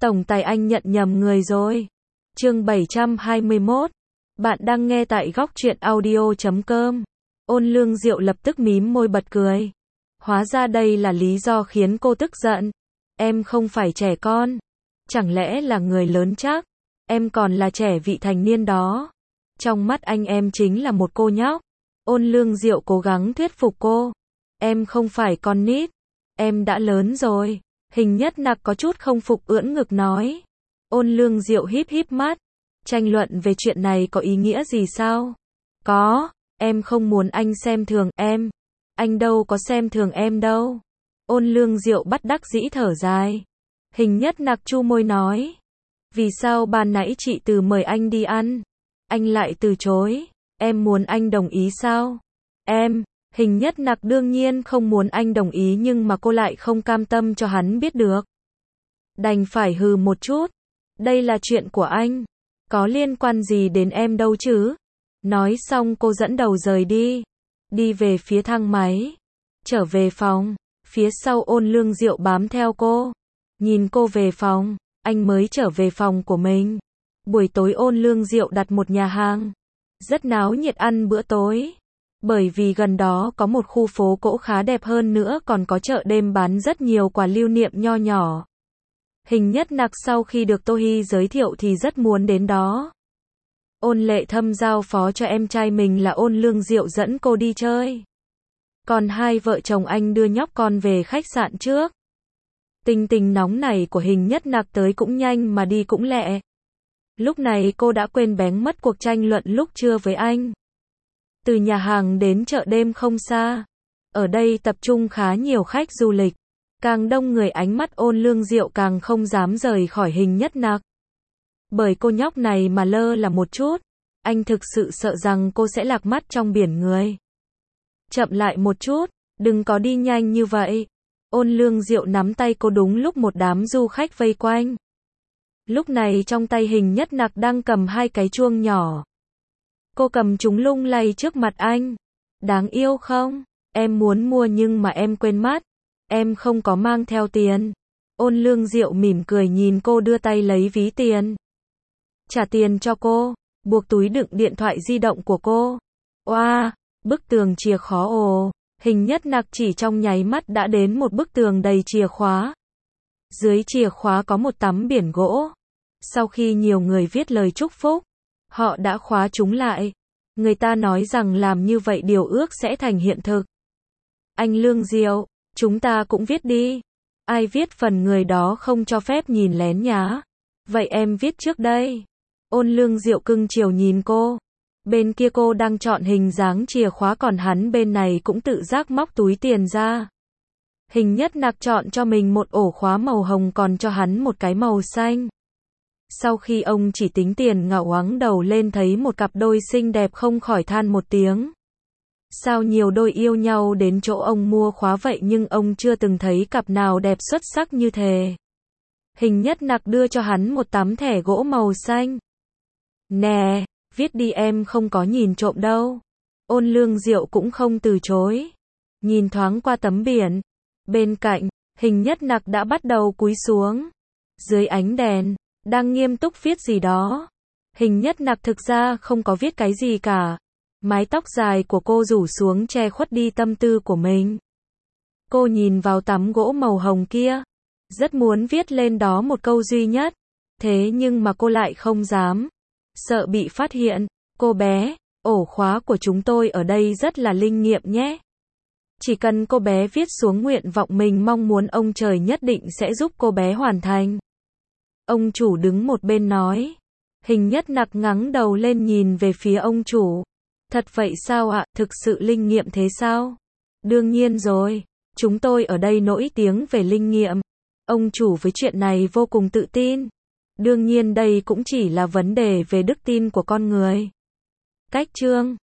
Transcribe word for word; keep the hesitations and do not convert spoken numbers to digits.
Tổng tài anh nhận nhầm người rồi. Chương bảy trăm hai mươi mốt. Bạn đang nghe tại góc truyện audio chấm com. Ôn Lương Diệu lập tức mím môi bật cười. Hóa ra đây là lý do khiến cô tức giận. Em không phải trẻ con. Chẳng lẽ là người lớn chắc? Em còn là trẻ vị thành niên đó. Trong mắt anh em chính là một cô nhóc. Ôn Lương Diệu cố gắng thuyết phục cô. Em không phải con nít. Em đã lớn rồi. Hình Nhất Nặc có chút không phục ưỡn ngực nói. Ôn Lương Diệu híp híp mắt. Tranh luận về chuyện này có ý nghĩa gì sao? Có, em không muốn anh xem thường em. Anh đâu có xem thường em đâu. Ôn Lương Diệu bắt đắc dĩ thở dài. Hình Nhất Nặc chu môi nói. Vì sao ban nãy chị Từ mời anh đi ăn? Anh lại từ chối. Em muốn anh đồng ý sao? Em, Hình Nhất Nặc đương nhiên không muốn anh đồng ý nhưng mà cô lại không cam tâm cho hắn biết được. Đành phải hừ một chút. Đây là chuyện của anh. Có liên quan gì đến em đâu chứ? Nói xong cô dẫn đầu rời đi. Đi về phía thang máy. Trở về phòng. Phía sau Ôn Lương Diệu bám theo cô. Nhìn cô về phòng. Anh mới trở về phòng của mình. Buổi tối Ôn Lương Diệu đặt một nhà hàng. Rất náo nhiệt ăn bữa tối. Bởi vì gần đó có một khu phố cỗ khá đẹp hơn nữa còn có chợ đêm bán rất nhiều quà lưu niệm nho nhỏ. Hình Nhất Nặc sau khi được Tô Hy giới thiệu thì rất muốn đến đó. Ôn Lệ Thâm giao phó cho em trai mình là Ôn Lương Diệu dẫn cô đi chơi. Còn hai vợ chồng anh đưa nhóc con về khách sạn trước. Tình tình nóng này của Hình Nhất Nặc tới cũng nhanh mà đi cũng lẹ. Lúc này cô đã quên bén mất cuộc tranh luận lúc trưa với anh. Từ nhà hàng đến chợ đêm không xa. Ở đây tập trung khá nhiều khách du lịch. Càng đông người ánh mắt Ôn Lương Diệu càng không dám rời khỏi Hình Nhất Nặc. Bởi cô nhóc này mà lơ là một chút, anh thực sự sợ rằng cô sẽ lạc mắt trong biển người. Chậm lại một chút, đừng có đi nhanh như vậy. Ôn Lương Diệu nắm tay cô đúng lúc một đám du khách vây quanh. Lúc này trong tay Hình Nhất Nặc đang cầm hai cái chuông nhỏ. Cô cầm chúng lung lay trước mặt anh. Đáng yêu không? Em muốn mua nhưng mà em quên mất. Em không có mang theo tiền. Ôn Lương Diệu mỉm cười nhìn cô đưa tay lấy ví tiền. Trả tiền cho cô. Buộc túi đựng điện thoại di động của cô. Oa, wow, bức tường chìa khóa ồ. Hình Nhất Nặc chỉ trong nháy mắt đã đến một bức tường đầy chìa khóa. Dưới chìa khóa có một tấm biển gỗ. Sau khi nhiều người viết lời chúc phúc, họ đã khóa chúng lại. Người ta nói rằng làm như vậy điều ước sẽ thành hiện thực. Anh Lương Diệu, chúng ta cũng viết đi. Ai viết phần người đó không cho phép nhìn lén nhá. Vậy em viết trước đây. Ôn Lương Diệu cưng chiều nhìn cô. Bên kia cô đang chọn hình dáng chìa khóa còn hắn bên này cũng tự giác móc túi tiền ra. Hình Nhất Nặc chọn cho mình một ổ khóa màu hồng còn cho hắn một cái màu xanh. Sau khi ông chỉ tính tiền ngạo ngoáng đầu lên thấy một cặp đôi xinh đẹp không khỏi than một tiếng. Sao nhiều đôi yêu nhau đến chỗ ông mua khóa vậy nhưng ông chưa từng thấy cặp nào đẹp xuất sắc như thế. Hình Nhất Nặc đưa cho hắn một tấm thẻ gỗ màu xanh. Nè, viết đi em không có nhìn trộm đâu. Ôn Lương Diệu cũng không từ chối. Nhìn thoáng qua tấm biển. Bên cạnh, Hình Nhất Nặc đã bắt đầu cúi xuống. Dưới ánh đèn, đang nghiêm túc viết gì đó. Hình Nhất Nặc thực ra không có viết cái gì cả. Mái tóc dài của cô rủ xuống che khuất đi tâm tư của mình. Cô nhìn vào tấm gỗ màu hồng kia. Rất muốn viết lên đó một câu duy nhất. Thế nhưng mà cô lại không dám. Sợ bị phát hiện. Cô bé, ổ khóa của chúng tôi ở đây rất là linh nghiệm nhé. Chỉ cần cô bé viết xuống nguyện vọng mình mong muốn ông trời nhất định sẽ giúp cô bé hoàn thành. Ông chủ đứng một bên nói. Hình Nhất Nặc ngẩng đầu lên nhìn về phía ông chủ. Thật vậy sao ạ, thực sự linh nghiệm thế sao? Đương nhiên rồi, chúng tôi ở đây nổi tiếng về linh nghiệm. Ông chủ với chuyện này vô cùng tự tin. Đương nhiên đây cũng chỉ là vấn đề về đức tin của con người. Cách chương